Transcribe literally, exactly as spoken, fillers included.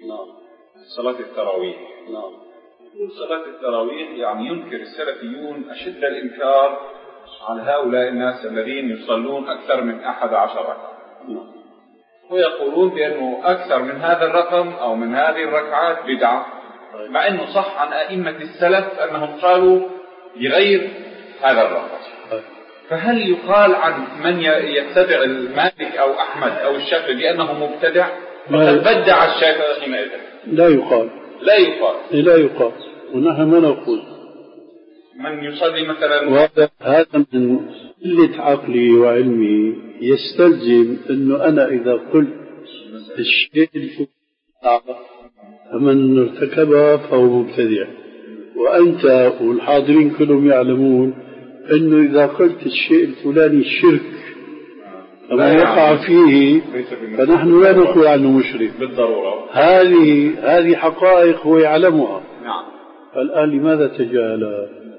نعم. صلاة التراويح. نعم. صلاة التراويح يعني ينكر السلفيون أشد الإنكار على هؤلاء الناس الذين يصلون أكثر من أحد عشر ركعة. نعم. ويقولون بأنه أكثر من هذا الرقم أو من هذه الركعات بدعة، مع أنه صح عن أئمة السلف أنهم قالوا بغير هذا الرقم. فهل يقال عن من يتبع المالك أو أحمد أو الشافعي بأنه مبتدع؟ فقد بدع الشافعي حينئذ. لا يقال. لا يقال. لا يقال. ونحن ما نقول. من يصلي مثلا. وهذا هذا من قلة عقلي وعلمي يستلزم أنه أنا إذا قلت الشيء الفلاني فمن ارتكبها فهو مبتدع، وأنت والحاضرين كلهم يعلمون أنه إذا قلت الشيء الفلاني شرك فما يقع فيه فنحن لا نقول عنه مشرك بالضرورة. هذه هذه حقائق هو يعلمها. نعم. فالآن لماذا تجاهلها؟